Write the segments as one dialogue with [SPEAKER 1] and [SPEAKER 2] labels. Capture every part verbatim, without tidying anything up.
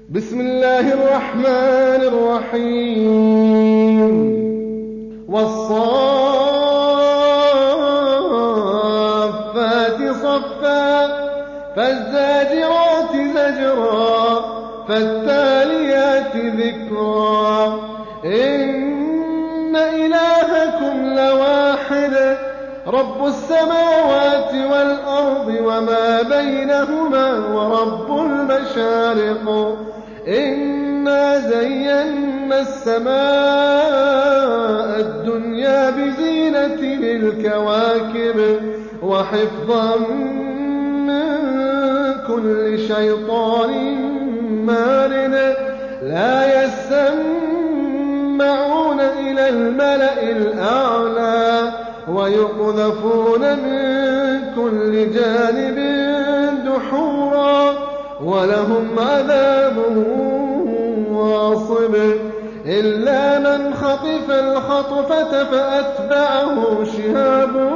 [SPEAKER 1] بسم الله الرحمن الرحيم والصافات صفا فالزاجرات زجرا فالتاليات ذكرا إن إلهكم لواحد رب السماوات والأرض وما بينهما ورب المشارق إنا زينا السماء الدنيا بزينة الكواكب وحفظا من كل شيطان مارد لا يسمعون إلى الملأ الأعلى ويقذفون من كل جانب دحورا ولهم عذاب واصب إلا من خطف الخطفة فأتبعه شهاب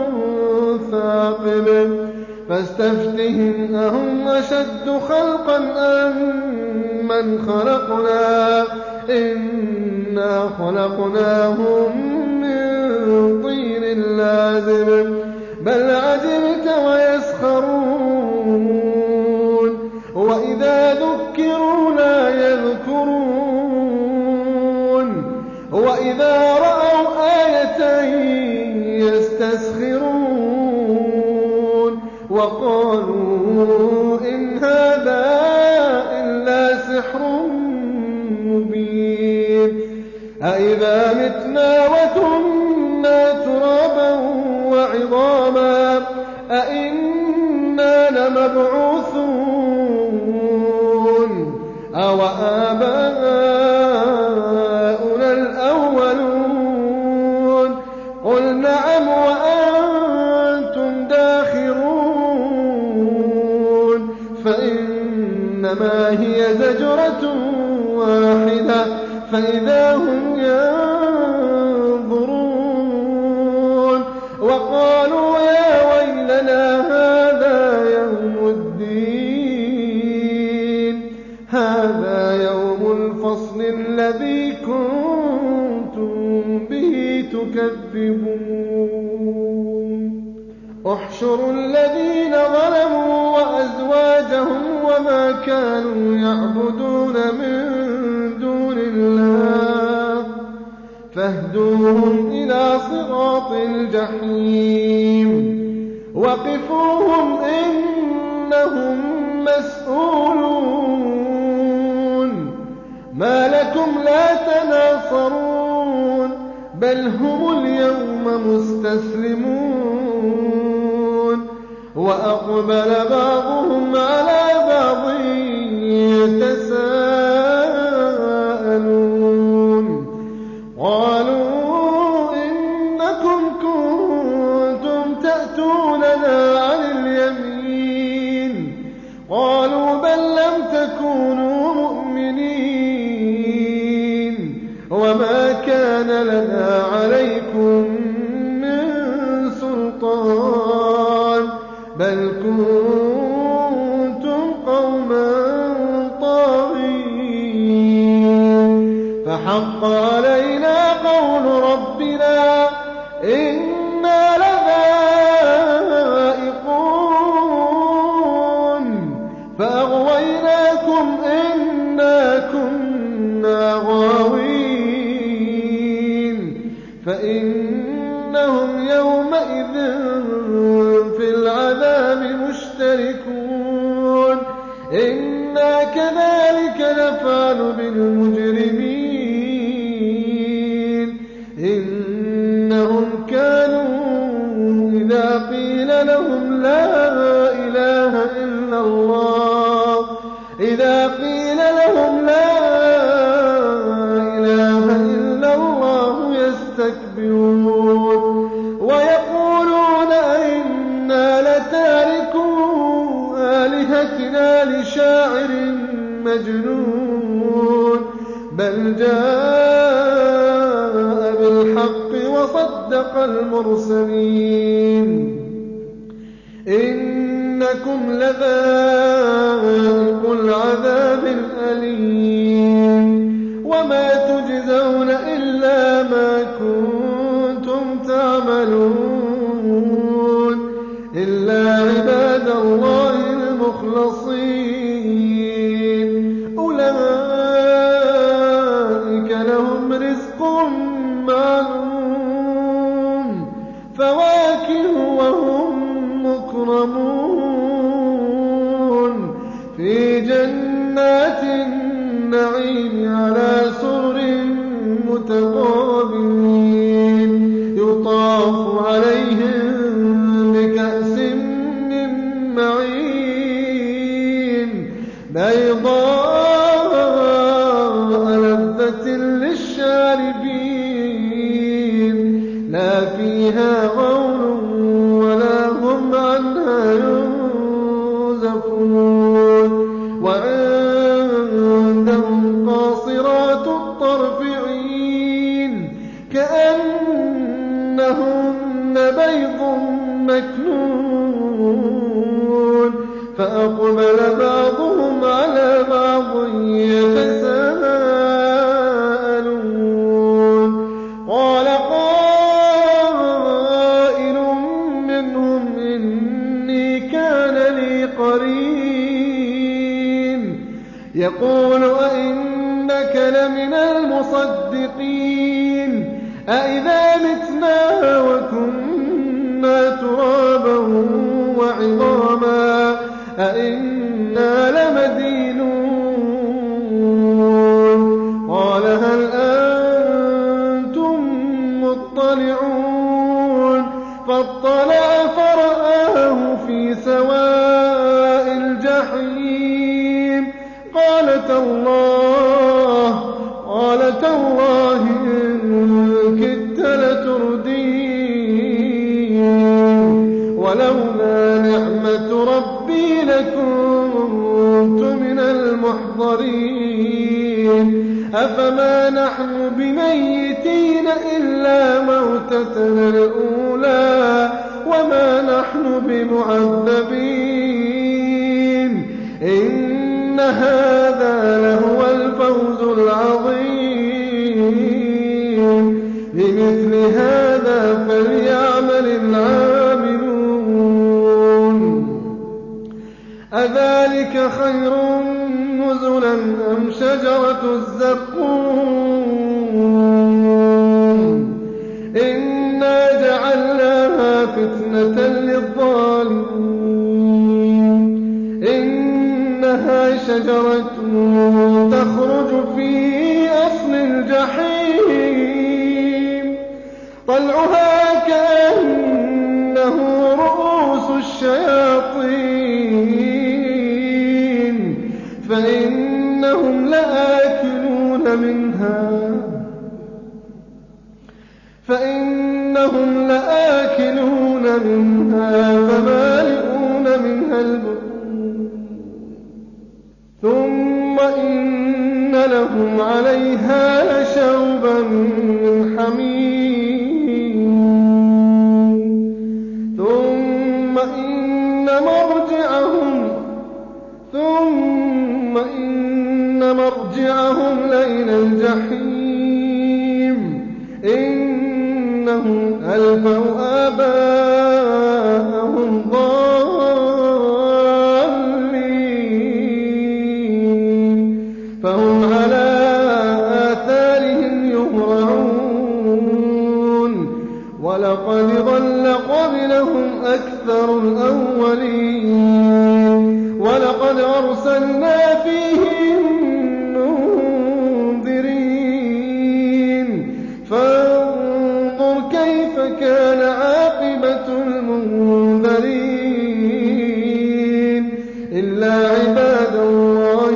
[SPEAKER 1] ثاقب فاستفتهم أهم أشد خلقا أم من خلقنا إنا خلقناهم من طين لازم بل عجبت ويسخرون وإذا ذكروا لا يذكرون وإذا رأوا آية يستسخرون وقالوا إن هذا إلا سحر مبين أإذا متنا وكنا ترابا وعظاما أإنا لمبعوثون أو آباؤنا الأولون قل نعم وأنتم داخرون فإنما هي زجرة واحدة فإذا هم ينظرون وقالوا يا ويلنا هذا يوم الدين هذا يوم الفصل الذي كنتم به تكذبون احشروا الذين ظلموا وأزواجهم وما كانوا يعبدون من دون الله فاهدوهم إلى صراط الجحيم وقفوهم إنهم مسؤولون ما لكم لا تناصرون بل هم اليوم مستسلمون وأقبل بعضهم على بعض يتساءلون قالوا إنكم كنتم تأتوننا عن اليمين قالوا بل لم تكونوا مؤمنين وما كان لنا عليكم من سلطان بل كنتم قوما طاغين فحق علينا قول ربنا إنا لذائقون فأغويناكم إنا كنا غاوين فإنهم يومئذ في العذاب مشتركون إنا كذلك نفعل بالمجرمين إنهم كانوا إذا قيل لهم لا إله إلا الله إذا قيل لهم لا إله إلا الله يستكبرون ويقولون إنا لتاركو آلهتنا لشاعر مجنون بل جاء بالحق وصدق المرسلين إنكم لذائقو العذاب الأليم يعملون إلا عباد الله المخلصين أولئك لهم رزق معلوم فواكه وهم مكرمون في جنات النعيم على سرر متقابلين يطاف عليهم بكأس من معين بيضاء لذة للشاربين لا فيها غول ولا هم عنها ينزفون وعندهم قاصرات الطرف عين كأنهن بيض مكنون فأقبل بعضهم على بعض يتساءلون قال قائل منهم إني كان لي قرين يقول أئنك لمن المصدقين أئذا متنا وكنا ترابا وعظاما أئنا لمدينون قال هل أنتم مطلعون فاطلع فرآه في سواء الجحيم قال تالله قال تالله إن كدت لتردين ولولا نعمة ربي لكنت من المحضرين أفما نحن بميتين إلا موتتنا الأولى وما نحن بمعذبين إن هذا لهو الفوز العظيم بمثل هذا فليعمل العاملون أذلك خير نزلا أم شجرة الزقوم إنا جعلناها فتنة للظالمين إنها شجرة تخرج في أصل الجحيم طلعها كأنه رؤوس الشياطين فإنهم لآكلون منها فإنهم لآكلون منها فمالئون منها البطون ثم إن لهم عليها لشوبا من حميم ثم إن مرجعهم ثم إن مرجعهم لإلى الجحيم إنهم ألفوا آباءهم ضالين فهم على آثارهم يهرعون ولقد ضل قبلهم أكثر الأولين ولقد أرسلنا فيهم منذرين فانظر كيف كان عاقبة المنذرين إلا عباد الله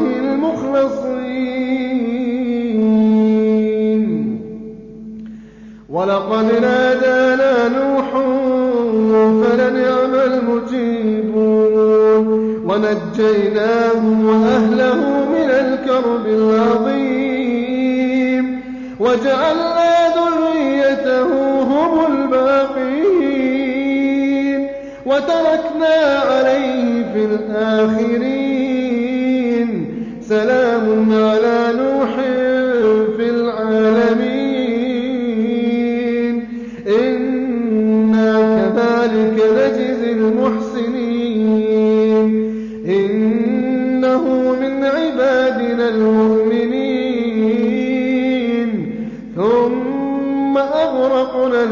[SPEAKER 1] المخلصين ولقد نادانا نوح فلنعم المجيبون ونجيناه وأهله من الكرب العظيم وجعلنا ذريته هم الباقين وتركنا عليه في الآخرين سلام على نوح في العالمين إن إنه من عبادنا المؤمنين ثم أغرقنا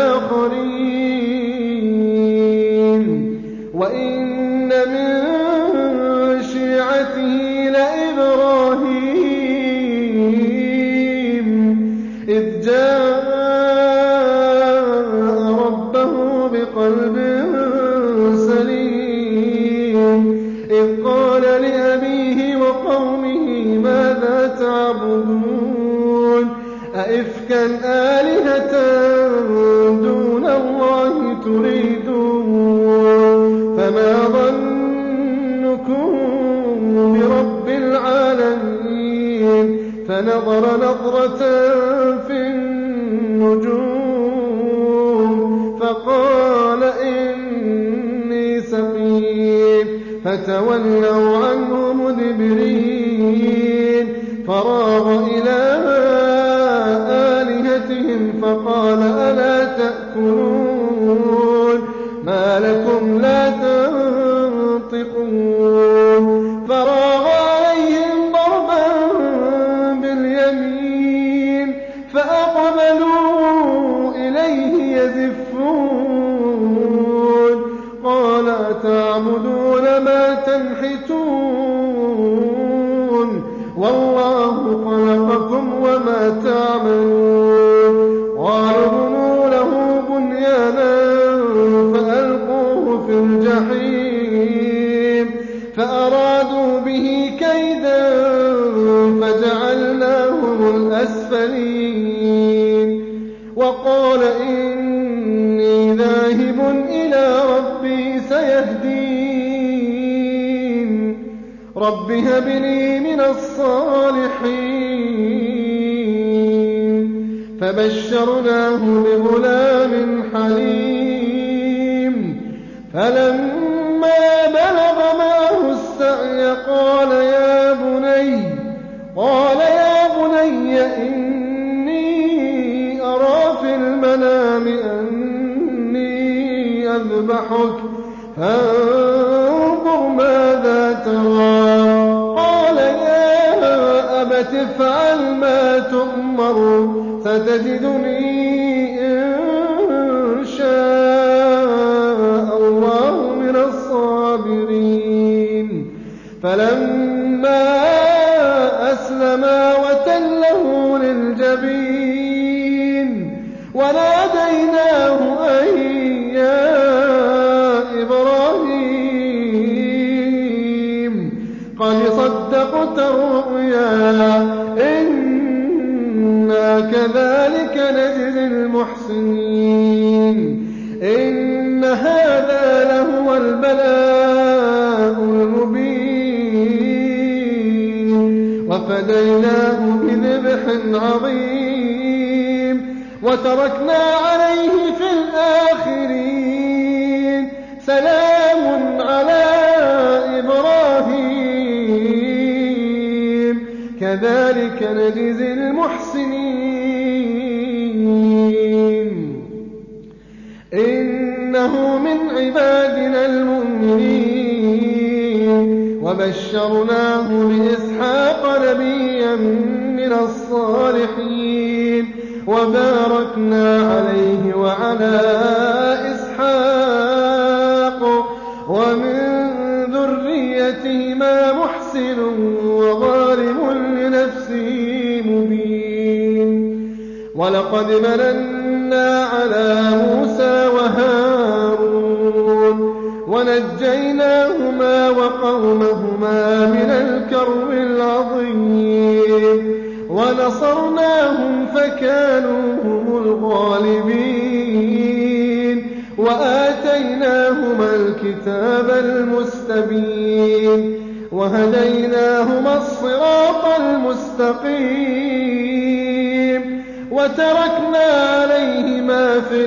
[SPEAKER 1] الآخرين وإن من شيعته لإبراهيم إذ جاء ربه بقلب سليم إذ قال لأبيه وقومه ماذا تعبدون أئفكا آلهة دون الله تريدون فما ظنكم برب العالمين فنظر نظرة في النجوم فقال إني سقيم فتولوا عنه مدبرين فراغ إلى آلهتهم فقال ألا تأكلون ما لكم لا تنطقون فراغ عليهم ضربا باليمين فأقبلوا إليه يزفون قال أتعبدون ما تنحتون والله خلقكم وما تعملون قالوا ابنوا له بنيانا فألقوه في الجحيم فأرادوا به كيدا فجعلناهم الأسفلين وقال إني ذاهب إلى ربي سيهدين رب هب لي من الصالحين فبشرناه بغلام حليم فلما بلغ معه السعي قال يا بني قال يا بني إني أرى في المنام أني أذبحك فانظر ماذا ترى قال يا أبت افعل ما تؤمر ستجدني إن شاء الله من الصابرين فلما أسلما وتله للجبين وناديناه أن يا إبراهيم قد صدقت الرؤيا إنا كذلك نجزي المحسنين إن هذا لهو البلاء المبين وفديناه بذبح عظيم وتركنا عليه في الآخرين سلام على إبراهيم كذلك نجزي المحسنين إنه من عبادنا المؤمنين وبشرناه بإسحاق نبيا من الصالحين وباركنا عليه وعلى إسحاق ومن ذريتهما محسن وظالم لنفسه مبين ولقد مننا على موسى وهارون ونجيناهما وقومهما من الكرب العظيم ونصرناهم فكانوا هم الغالبين وآتيناهما الكتاب المستبين وهديناهما الصراط المستقيم وتركنا عليهما في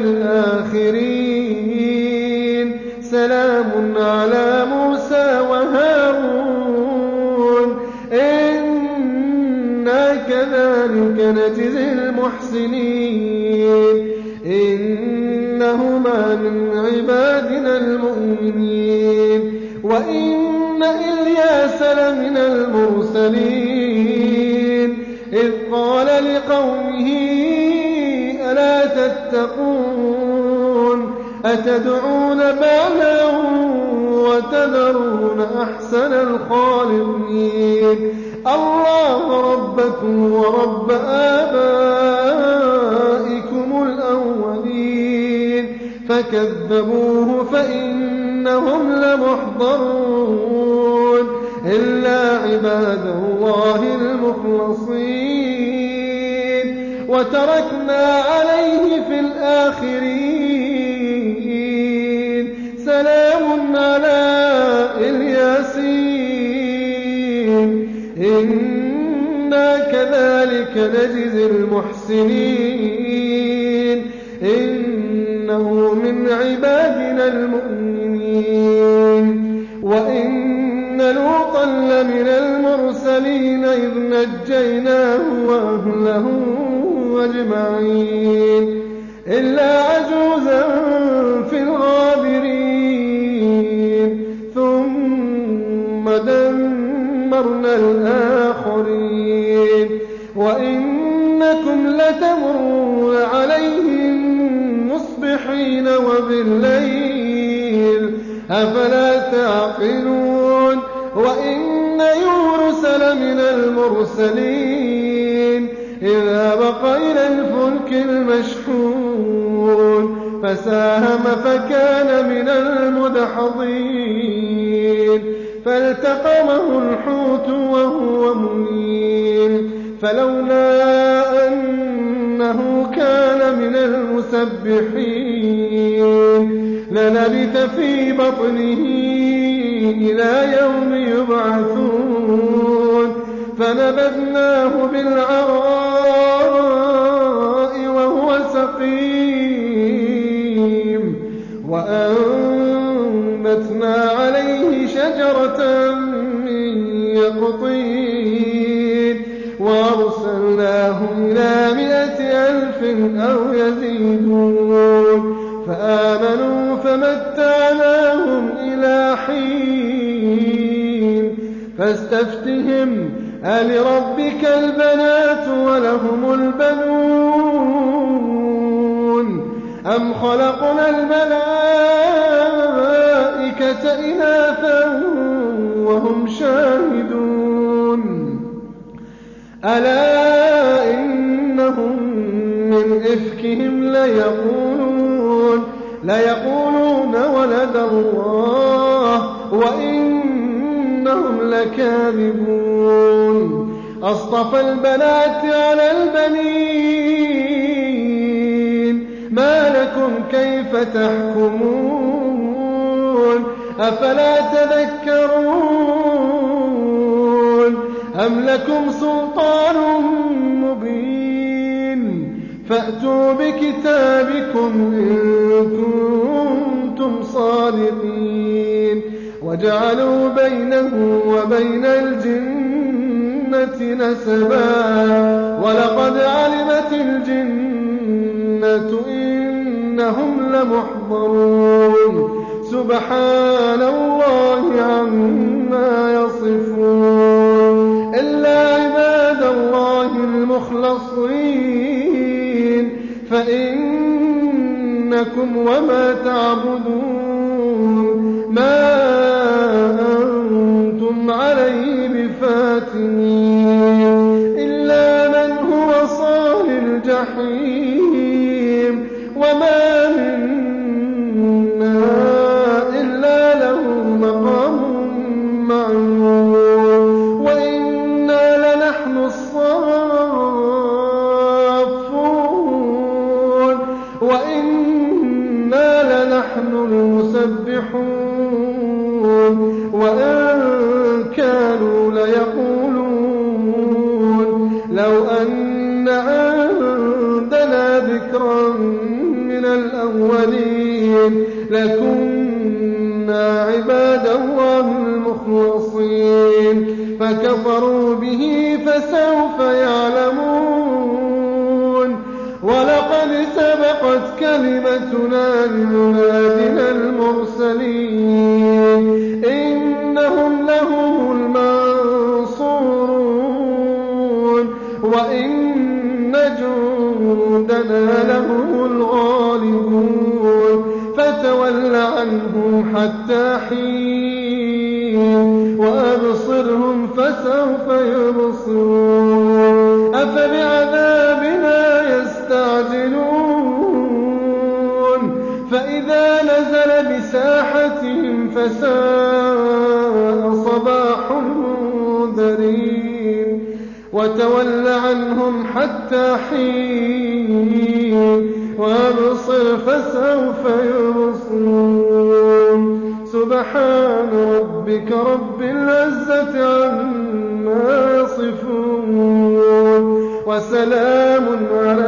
[SPEAKER 1] الآخرين سلام على موسى وهارون إنا كذلك نجزي المحسنين إنهما من عبادنا المؤمنين وإن إلياس لمن المرسلين إذ قال لقومه ألا تتقون أتدعون بعلا وتذرون أحسن الخالقين الله ربكم ورب آبائكم الأولين فكذبوه فإنهم لمحضرون إلا عباد الله المخلصين وتركنا عليه في الآخرين سلام على الياسين إنا كذلك نجزي المحسنين إنه من عبادنا المؤمنين وإن لوطا لمن المرسلين إذ نجيناه وأهله أجمعين إلا عجوزا في الغابرين ثم دمرنا الآخرين وإنكم لتمرون عليهم مصبحين وبالليل أفلا تعقلون وإن يونس لمن المرسلين إذا بق إلى الفلك المشحون فساهم فكان من المدحضين فالتقمه الحوت وهو مليم فلولا أنه كان من المسبحين للبث في بطنه إلى يوم يبعثون فنبذناه بالعراء وهو سقيم وأنبتنا عليه شجرة من يقطين وأرسلناه إلى مائة ألف أو يزيدون فآمنوا فمتعناهم إلى حين فاستفتهم ألربك البنات ولهم البنون أم خلقنا الملائكة إناثا وهم شاهدون ألا إنهم من إفكهم ليقولون ليقولون ولد الله وإنهم لكاذبون أصطفى البنات على البنين ما لكم كيف تحكمون أفلا تذكرون أم لكم سلطان مبين فأتوا بكتابكم إن كنتم صادقين وجعلوا بينه وبين الجنة نسبا ولقد علمت الجنة إنهم لمحضرون سبحان الله عما يصفون إلا عباد الله المخلصين فإنكم وما تعبدون ما أنتم عليه بفاتنين إلا من هو صال الجحيم وما منا إلا له مقام معلوم وإنا لنحن الصافون وإنا لنحن المسبحون وإن كانوا ليقولون لو أن عندنا ذكرا من الأولين لكنا عباد الله المخلصين فكفروا به فسوف يعلمون ولقد سبقت كلمتنا لعبادنا المرسلين إنهم لهم المنصورون حتى حين وأبصرهم فسوف يبصرون أفبعذابنا يستعجلون فإذا نزل بساحتهم فساء صباح المنذرين وتول عنهم حتى حين وابصر فسوف يبصرون سبحان ربك رب العزة عما يصفون وسلام على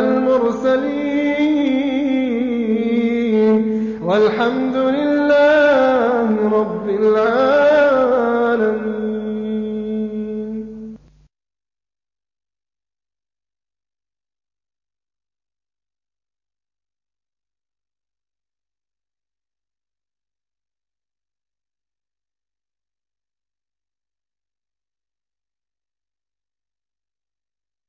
[SPEAKER 1] المرسلين والحمد لله رب العالمين.